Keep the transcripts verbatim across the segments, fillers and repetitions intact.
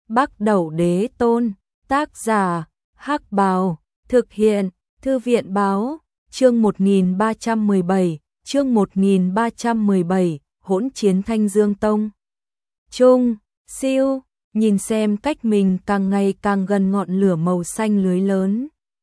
Bắc Đẩu Đế Tôn, tác giả, Hắc Bào, thực hiện, Thư viện báo, chương một nghìn ba trăm mười bảy, chương một nghìn ba trăm mười bảy, hỗn chiến Thanh Dương Tông. Trung, siêu, nhìn xem cách mình càng ngày càng gần ngọn lửa màu xanh lưới lớn.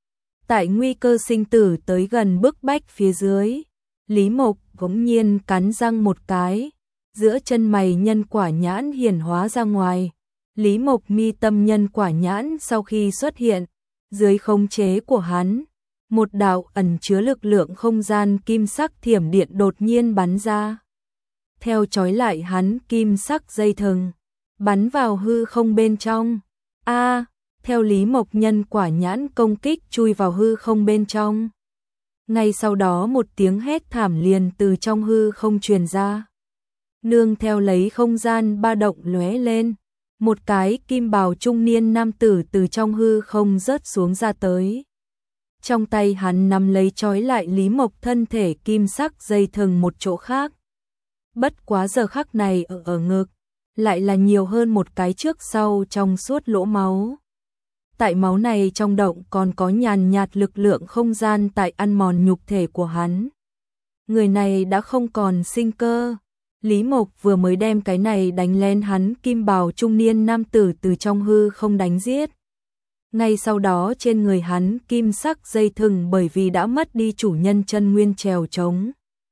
Tại nguy cơ sinh tử tới gần bức bách phía dưới, Lý Mộc bỗng nhiên cắn răng một cái, giữa chân mày nhân quả nhãn hiển hóa ra ngoài. Lý Mộc mi tâm nhân quả nhãn sau khi xuất hiện, dưới khống chế của hắn, một đạo ẩn chứa lực lượng không gian kim sắc thiểm điện đột nhiên bắn ra. Theo trói lại hắn kim sắc dây thừng, bắn vào hư không bên trong. A, theo Lý Mộc nhân quả nhãn công kích chui vào hư không bên trong. Ngay sau đó một tiếng hét thảm liền từ trong hư không truyền ra. Nương theo lấy không gian ba động lóe lên, một cái kim bào trung niên nam tử từ trong hư không rớt xuống ra tới. Trong tay hắn nắm lấy trói lại Lý Mộc thân thể kim sắc dây thừng một chỗ khác. Bất quá giờ khắc này ở ở ngực, lại là nhiều hơn một cái trước sau trong suốt lỗ máu. Tại máu này trong động còn có nhàn nhạt lực lượng không gian tại ăn mòn nhục thể của hắn. Người này đã không còn sinh cơ. Lý Mộc vừa mới đem cái này đánh lên hắn kim bào trung niên nam tử từ trong hư không đánh giết. Ngay sau đó trên người hắn kim sắc dây thừng bởi vì đã mất đi chủ nhân chân nguyên trèo trống,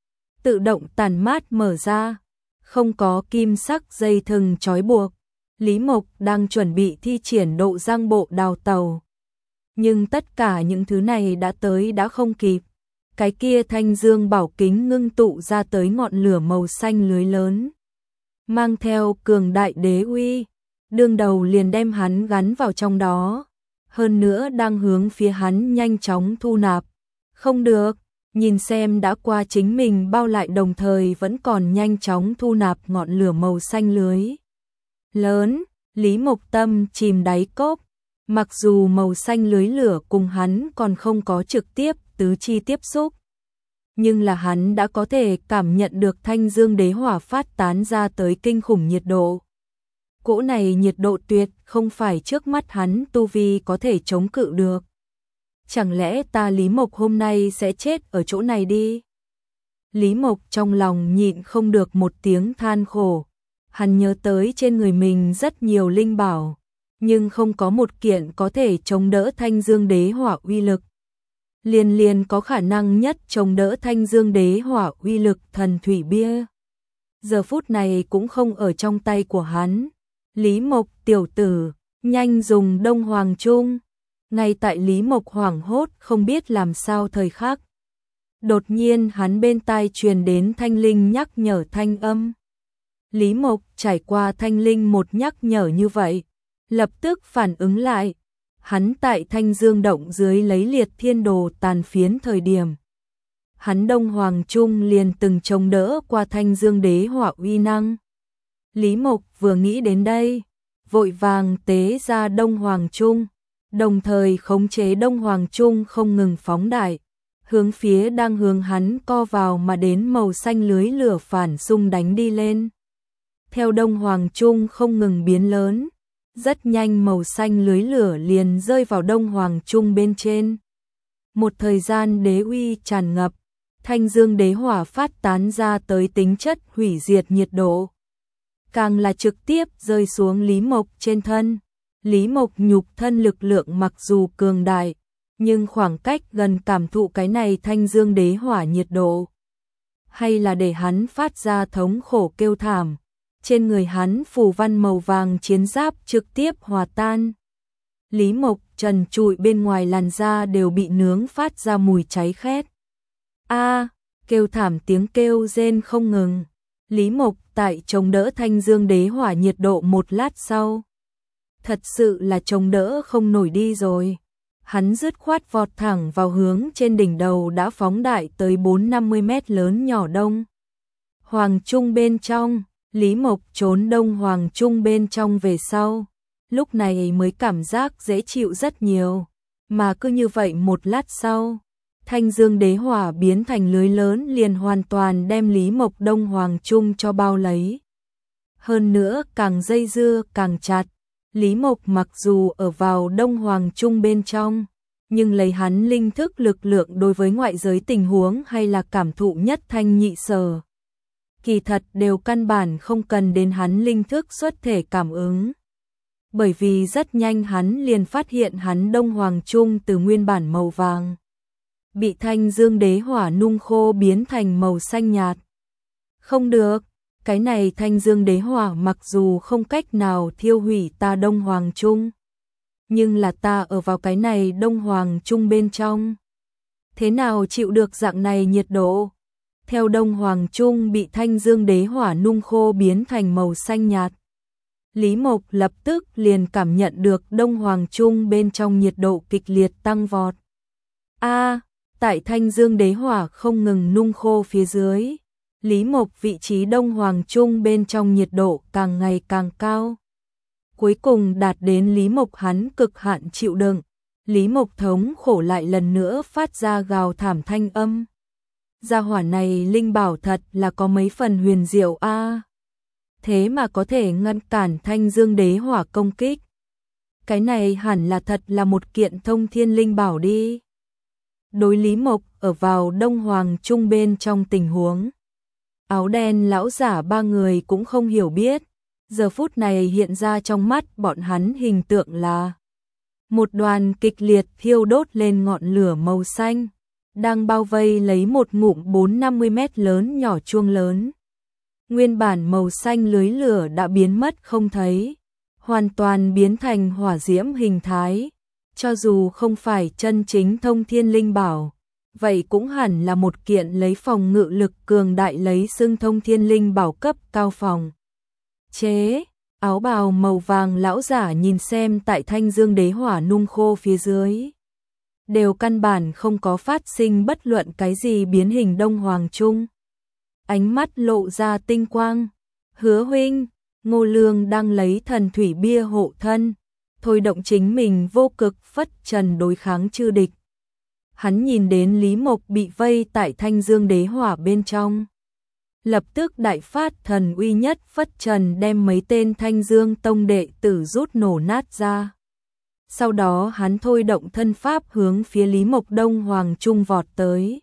tự động tàn mát mở ra, không có kim sắc dây thừng trói buộc. Lý Mộc đang chuẩn bị thi triển độ giang bộ đào tàu. Nhưng tất cả những thứ này đã tới đã không kịp. Cái kia thanh dương bảo kính ngưng tụ ra tới ngọn lửa màu xanh lưới lớn, mang theo cường đại đế uy, đương đầu liền đem hắn gắn vào trong đó, hơn nữa đang hướng phía hắn nhanh chóng thu nạp. Không được, nhìn xem đã qua chính mình bao lại đồng thời vẫn còn nhanh chóng thu nạp ngọn lửa màu xanh lưới lớn, Lý Mộc tâm chìm đáy cốc. Mặc dù màu xanh lưới lửa cùng hắn còn không có trực tiếp tứ chi tiếp xúc, nhưng là hắn đã có thể cảm nhận được thanh dương đế hỏa phát tán ra tới kinh khủng nhiệt độ. Cỗ này nhiệt độ tuyệt không phải trước mắt hắn tu vi có thể chống cự được. Chẳng lẽ ta Lý Mộc hôm nay sẽ chết ở chỗ này đi? Lý Mộc trong lòng nhịn không được một tiếng than khổ. Hắn nhớ tới trên người mình rất nhiều linh bảo, nhưng không có một kiện có thể chống đỡ thanh dương đế hỏa uy lực. Liền liền có khả năng nhất chống đỡ thanh dương đế hỏa uy lực thần thủy bia, giờ phút này cũng không ở trong tay của hắn. Lý Mộc tiểu tử, nhanh dùng Đông Hoàng Trung. Ngay tại Lý Mộc hoảng hốt không biết làm sao thời khắc, đột nhiên hắn bên tai truyền đến thanh linh nhắc nhở thanh âm. Lý Mộc trải qua thanh linh một nhắc nhở như vậy, lập tức phản ứng lại. Hắn tại thanh dương động dưới lấy liệt thiên đồ tàn phiến thời điểm, hắn Đông Hoàng Trung liền từng chống đỡ qua thanh dương đế hỏa uy năng. Lý Mộc vừa nghĩ đến đây, vội vàng tế ra Đông Hoàng Trung, đồng thời khống chế Đông Hoàng Trung không ngừng phóng đại, hướng phía đang hướng hắn co vào mà đến màu xanh lưới lửa phản xung đánh đi lên. Theo Đông Hoàng Trung không ngừng biến lớn, rất nhanh màu xanh lưới lửa liền rơi vào Đông Hoàng Trung bên trên. Một thời gian đế uy tràn ngập, thanh dương đế hỏa phát tán ra tới tính chất hủy diệt nhiệt độ, càng là trực tiếp rơi xuống Lý Mộc trên thân. Lý Mộc nhục thân lực lượng mặc dù cường đại, nhưng khoảng cách gần cảm thụ cái này thanh dương đế hỏa nhiệt độ, hay là để hắn phát ra thống khổ kêu thảm. Trên người hắn phù văn màu vàng chiến giáp trực tiếp hòa tan. Lý Mộc trần trụi bên ngoài làn da đều bị nướng phát ra mùi cháy khét. A, kêu thảm tiếng kêu rên không ngừng. Lý Mộc tại chống đỡ thanh dương đế hỏa nhiệt độ một lát sau, thật sự là chống đỡ không nổi đi rồi. Hắn dứt khoát vọt thẳng vào hướng trên đỉnh đầu đã phóng đại tới bốn năm mươi mét lớn nhỏ Đông Hoàng Trung bên trong. Lý Mộc trốn Đông Hoàng Trung bên trong về sau, lúc này mới cảm giác dễ chịu rất nhiều. Mà cứ như vậy một lát sau, thanh dương đế hỏa biến thành lưới lớn liền hoàn toàn đem Lý Mộc Đông Hoàng Trung cho bao lấy. Hơn nữa càng dây dưa càng chặt, Lý Mộc mặc dù ở vào Đông Hoàng Trung bên trong, nhưng lấy hắn linh thức lực lượng đối với ngoại giới tình huống hay là cảm thụ nhất thanh nhị sở, kỳ thật đều căn bản không cần đến hắn linh thức xuất thể cảm ứng. Bởi vì rất nhanh hắn liền phát hiện hắn Đông Hoàng Trung từ nguyên bản màu vàng, bị Thanh Dương Đế Hỏa nung khô biến thành màu xanh nhạt. Không được, cái này Thanh Dương Đế Hỏa mặc dù không cách nào thiêu hủy ta Đông Hoàng Trung, nhưng là ta ở vào cái này Đông Hoàng Trung bên trong, thế nào chịu được dạng này nhiệt độ? Theo Đông Hoàng Trung bị Thanh Dương Đế Hỏa nung khô biến thành màu xanh nhạt, Lý Mộc lập tức liền cảm nhận được Đông Hoàng Trung bên trong nhiệt độ kịch liệt tăng vọt. A, tại Thanh Dương Đế Hỏa không ngừng nung khô phía dưới, Lý Mộc vị trí Đông Hoàng Trung bên trong nhiệt độ càng ngày càng cao. Cuối cùng đạt đến Lý Mộc hắn cực hạn chịu đựng, Lý Mộc thống khổ lại lần nữa phát ra gào thảm thanh âm. Gia hỏa này linh bảo thật là có mấy phần huyền diệu a. Thế mà có thể ngăn cản Thanh Dương Đế Hỏa công kích. Cái này hẳn là thật là một kiện thông thiên linh bảo đi. Đối Lý Mộc ở vào Đông Hoàng Trung bên trong tình huống, áo đen lão giả ba người cũng không hiểu biết. Giờ phút này hiện ra trong mắt bọn hắn hình tượng là một đoàn kịch liệt thiêu đốt lên ngọn lửa màu xanh, đang bao vây lấy một ngụm bốn năm mươi mét lớn nhỏ chuông lớn. Nguyên bản màu xanh lưới lửa đã biến mất không thấy, hoàn toàn biến thành hỏa diễm hình thái. Cho dù không phải chân chính thông thiên linh bảo, vậy cũng hẳn là một kiện lấy phòng ngự lực cường đại lấy xưng thông thiên linh bảo cấp cao phòng chế. Áo bào màu vàng lão giả nhìn xem tại Thanh Dương Đế Hỏa nung khô phía dưới, đều căn bản không có phát sinh bất luận cái gì biến hình Đông Hoàng Trung. Ánh mắt lộ ra tinh quang. Hứa huynh, Ngô Lương đang lấy thần thủy bia hộ thân, thôi động chính mình vô cực phất trần đối kháng chư địch. Hắn nhìn đến Lý Mộc bị vây tại Thanh Dương Đế Hỏa bên trong, lập tức đại phát thần uy nhất phất trần đem mấy tên Thanh Dương tông đệ tử rút nổ nát ra. Sau đó hắn thôi động thân pháp hướng phía Lý Mộc Đông Hoàng Trung vọt tới.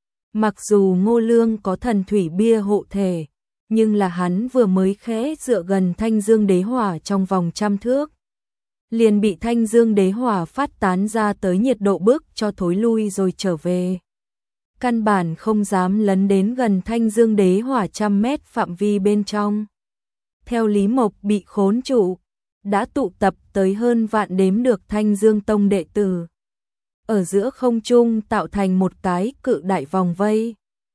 Mặc dù Ngô Lương có thần thủy bia hộ thể, nhưng là hắn vừa mới khẽ dựa gần Thanh Dương Đế Hỏa trong vòng trăm thước, liền bị Thanh Dương Đế Hỏa phát tán ra tới nhiệt độ bức cho thối lui rồi trở về. Căn bản không dám lấn đến gần Thanh Dương Đế Hỏa trăm mét phạm vi bên trong. Theo Lý Mộc bị khốn trụ, đã tụ tập tới hơn vạn đếm được Thanh Dương tông đệ tử. Ở giữa không trung tạo thành một cái cự đại vòng vây,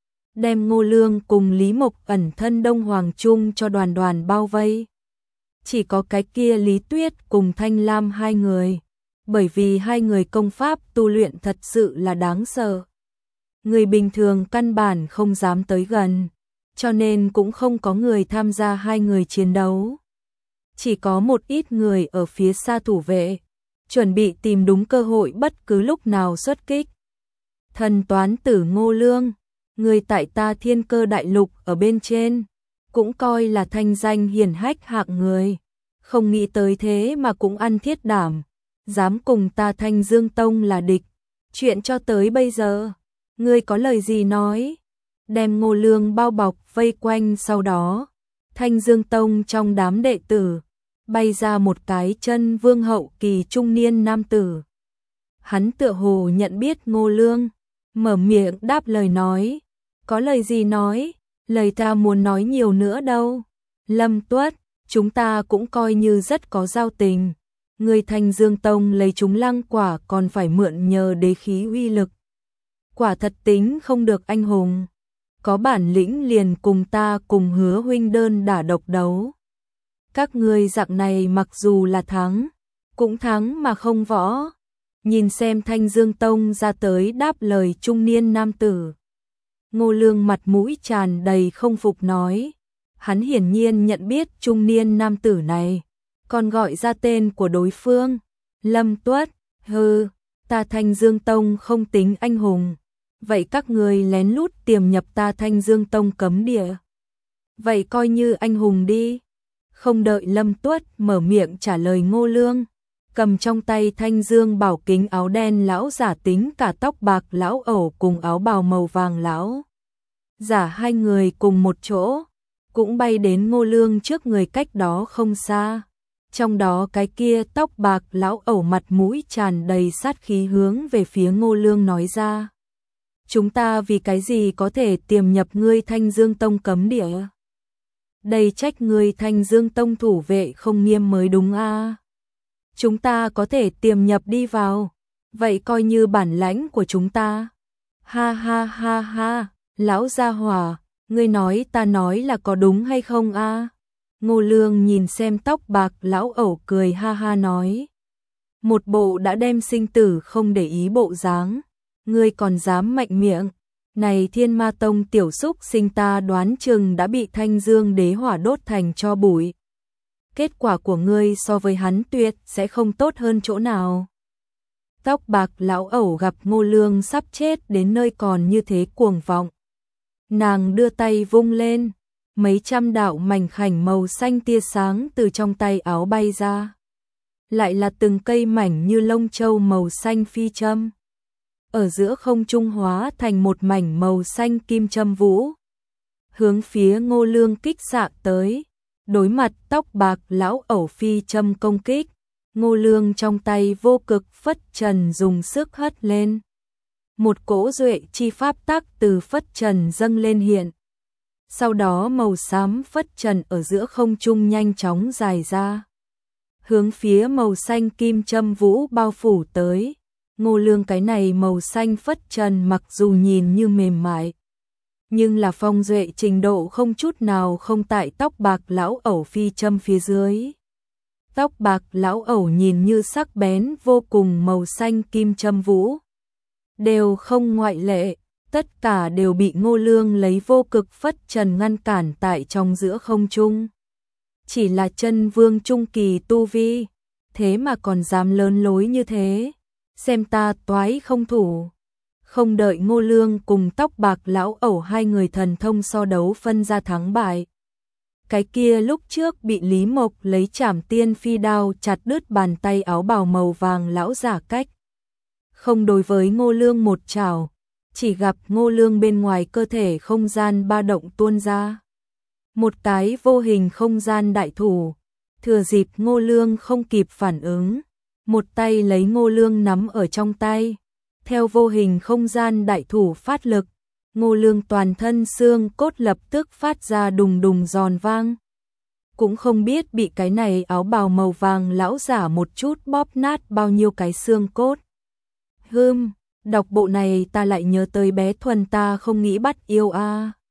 đem Ngô Lương cùng Lý Mộc ẩn thân Đông Hoàng Trung cho đoàn đoàn bao vây. Chỉ có cái kia Lý Tuyết cùng Thanh Lam hai người, bởi vì hai người công pháp tu luyện thật sự là đáng sợ. Người bình thường căn bản không dám tới gần, cho nên cũng không có người tham gia hai người chiến đấu. Chỉ có một ít người ở phía xa thủ vệ, chuẩn bị tìm đúng cơ hội bất cứ lúc nào xuất kích. Thần toán tử Ngô Lương, người tại ta Thiên Cơ Đại Lục ở bên trên, cũng coi là thanh danh hiển hách hạng người, không nghĩ tới thế mà cũng ăn thiết đảm, dám cùng ta Thanh Dương Tông là địch. Chuyện cho tới bây giờ, ngươi có lời gì nói? Đem Ngô Lương bao bọc vây quanh, sau đó Thanh Dương Tông trong đám đệ tử bay ra một cái chân vương hậu kỳ trung niên nam tử. Hắn tựa hồ nhận biết Ngô Lương, mở miệng đáp lời nói. Có lời gì nói, lời ta muốn nói nhiều nữa đâu. Lâm Tuất, chúng ta cũng coi như rất có giao tình. Người Thanh Dương Tông lấy chúng lăng quả còn phải mượn nhờ đế khí uy lực. Quả thật tính không được anh hùng. Có bản lĩnh liền cùng ta cùng Hứa huynh đơn đả độc đấu. Các ngươi dạng này mặc dù là thắng, cũng thắng mà không võ. Nhìn xem Thanh Dương Tông ra tới đáp lời trung niên nam tử, Ngô Lương mặt mũi tràn đầy không phục nói. Hắn hiển nhiên nhận biết trung niên nam tử này, còn gọi ra tên của đối phương. Lâm Tuất, hừ, ta Thanh Dương Tông không tính anh hùng. Vậy các người lén lút tiềm nhập ta Thanh Dương Tông cấm địa, vậy coi như anh hùng đi. Không đợi Lâm Tuất mở miệng trả lời Ngô Lương, cầm trong tay thanh dương bảo kính áo đen lão giả tính cả tóc bạc lão ẩu cùng áo bào màu vàng lão giả hai người cùng một chỗ, cũng bay đến Ngô Lương trước người cách đó không xa. Trong đó cái kia tóc bạc lão ẩu mặt mũi tràn đầy sát khí hướng về phía Ngô Lương nói ra. Chúng ta vì cái gì có thể tiềm nhập ngươi Thanh Dương Tông cấm địa? Đây trách ngươi Thanh Dương Tông thủ vệ không nghiêm mới đúng a. À? Chúng ta có thể tiềm nhập đi vào, vậy coi như bản lãnh của chúng ta. Ha ha ha ha, lão gia hỏa, ngươi nói ta nói là có đúng hay không a? À? Ngô Lương nhìn xem tóc bạc lão ẩu cười ha ha nói. Một bộ đã đem sinh tử không để ý bộ dáng, ngươi còn dám mạnh miệng. Này Thiên Ma Tông tiểu xúc sinh ta đoán chừng đã bị Thanh Dương đế hỏa đốt thành tro bụi. Kết quả của ngươi so với hắn tuyệt sẽ không tốt hơn chỗ nào. Tóc bạc lão ẩu gặp Ngô Lương sắp chết đến nơi còn như thế cuồng vọng. Nàng đưa tay vung lên, mấy trăm đạo mảnh khảnh màu xanh tia sáng từ trong tay áo bay ra. Lại là từng cây mảnh như lông châu màu xanh phi châm. Ở giữa không trung hóa thành một mảnh màu xanh kim châm vũ. Hướng phía Ngô Lương kích xạ tới, đối mặt tóc bạc lão ẩu phi châm công kích. Ngô Lương trong tay vô cực phất trần dùng sức hất lên. Một cỗ duệ chi pháp tắc từ phất trần dâng lên hiện. Sau đó màu xám phất trần ở giữa không trung nhanh chóng dài ra. Hướng phía màu xanh kim châm vũ bao phủ tới. Ngô Lương cái này màu xanh phất trần mặc dù nhìn như mềm mại, nhưng là phong duệ trình độ không chút nào không tại tóc bạc lão ẩu phi châm phía dưới. Tóc bạc lão ẩu nhìn như sắc bén vô cùng màu xanh kim châm vũ. Đều không ngoại lệ, tất cả đều bị Ngô Lương lấy vô cực phất trần ngăn cản tại trong giữa không trung. Chỉ là chân vương trung kỳ tu vi, thế mà còn dám lớn lối như thế. Xem ta toái không thủ. Không đợi Ngô Lương cùng tóc bạc lão ẩu hai người thần thông so đấu phân ra thắng bại. Cái kia lúc trước bị Lý Mộc lấy trảm tiên phi đao chặt đứt bàn tay áo bào màu vàng lão giả cách. Không đối với Ngô Lương một chảo, chỉ gặp Ngô Lương bên ngoài cơ thể không gian ba động tuôn ra. Một cái vô hình không gian đại thủ, thừa dịp Ngô Lương không kịp phản ứng. Một tay lấy Ngô Lương nắm ở trong tay, theo vô hình không gian đại thủ phát lực, Ngô Lương toàn thân xương cốt lập tức phát ra đùng đùng giòn vang. Cũng không biết bị cái này áo bào màu vàng lão giả một chút bóp nát bao nhiêu cái xương cốt. Hừm, đọc bộ này ta lại nhớ tới bé Thuần ta không nghĩ bắt yêu a. À.